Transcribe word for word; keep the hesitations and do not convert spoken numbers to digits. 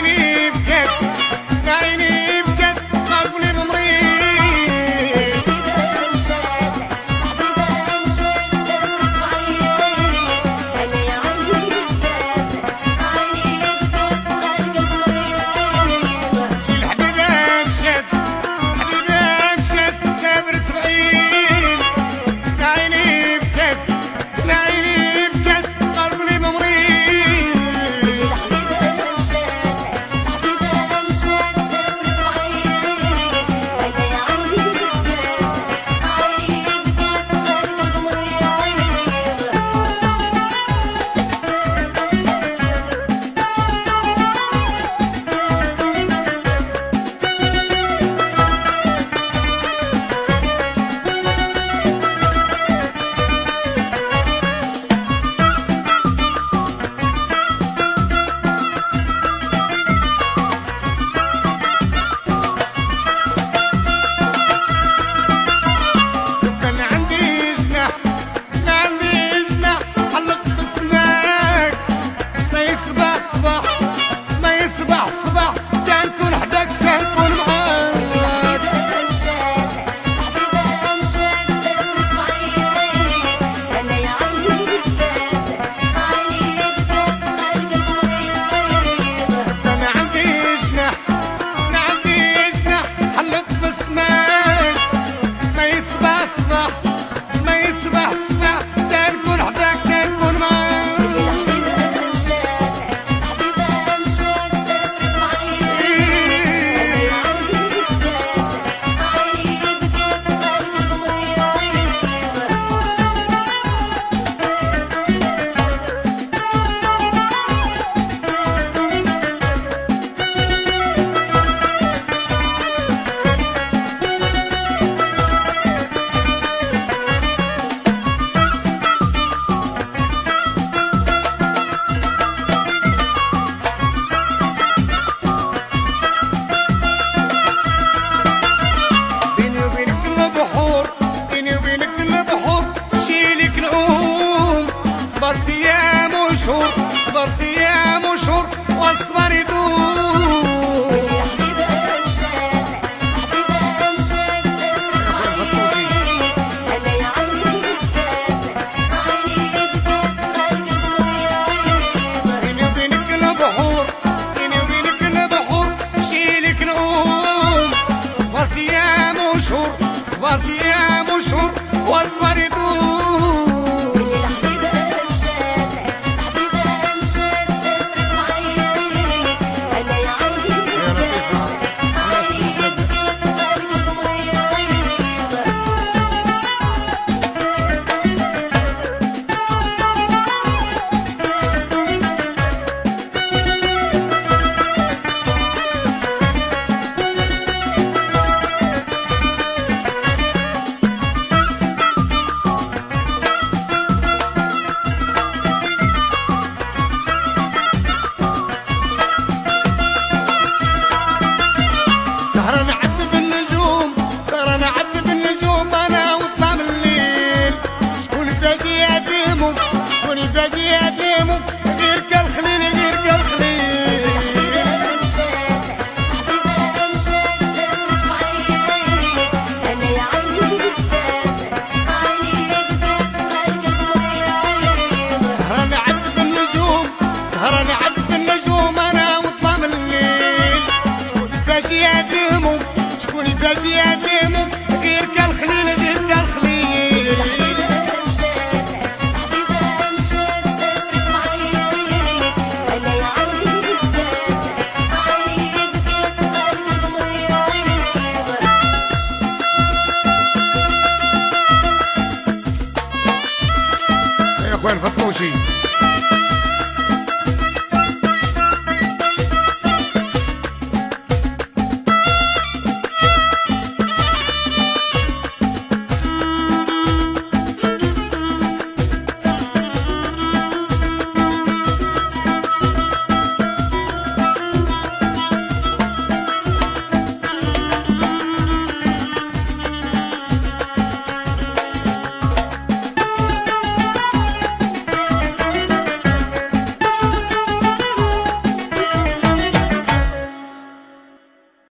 عيني بكت يا عيني بكت قلبي ممريض حبيبة مشات حبيبة مشات سافرت بعيد أنا يا عيني بكت عيني بكت قلبي مريض الحبيبة مشات حبيبة مشات سافرت بعيد يا عيني بكت يا عيني بكت قلبي ممريض حبيبة مشات حبيبة مشات سافرت بعيد أنا يا عيني بكت عيني بكت قلبي مريض كان عندي جناح كان عندي جناح حلقت السماك ما يصبح صباح ما يصبح صباح سنكون حداك سنكون معاك حبيبة مشات حبيبة مشات سافرت بعيد أنا يا عيني بكت عيني بكت قلبي مريض كان عندي جناح كان عندي جناح حلقت في السماك ما يصبح صباح ما يصبح صباح سنكون حداك سنكون معاك حبيبة مشات حبيبة مشات سافرت بعيد أنا يا عيني بكت عيني بكت قلبي مريض بيني وبينك البحور بيني وبينك البحور شيلك نعوم صبرت ايام وشهور صبرت ايام وشهور والصبر يدوم حبيبة مشات حبيبة مشات سافرت بعيد أنا يا عيني بكت عيني بكت قلبي مريض بيني وبينك البحور بيني وبينك البحور شيلك نعوم صبرت ايام وشهور صبرت ايام وشهور والصبر يدوم حبيبة مشات حبيبة مشات سافرت بعيد أنا يا عيني بكت عيني بكت قلبي مريض سهران عذب النجوم سهران عذب النجوم انا وطلع من الليل شكون فاجي يعدمهم شكون فاجي يعدمهم غير كالخليل غير كالخليل حبيبة مشات حبيبة مشات سافرت بعيد أنا يا عيني بكت عيني بكت قلبي مريض سهران عذب النجوم سهران عذب النجوم انا وطلع من الليل شكون فاجي يعدمهم شكون فاجي يعدمهم غير كالخليل غير كالخليل حبيبة مشات حبيبة مشات سافرت بعيد أنا يا عيني بكت عيني بكت قلبي مريض يا اخوان فطوشي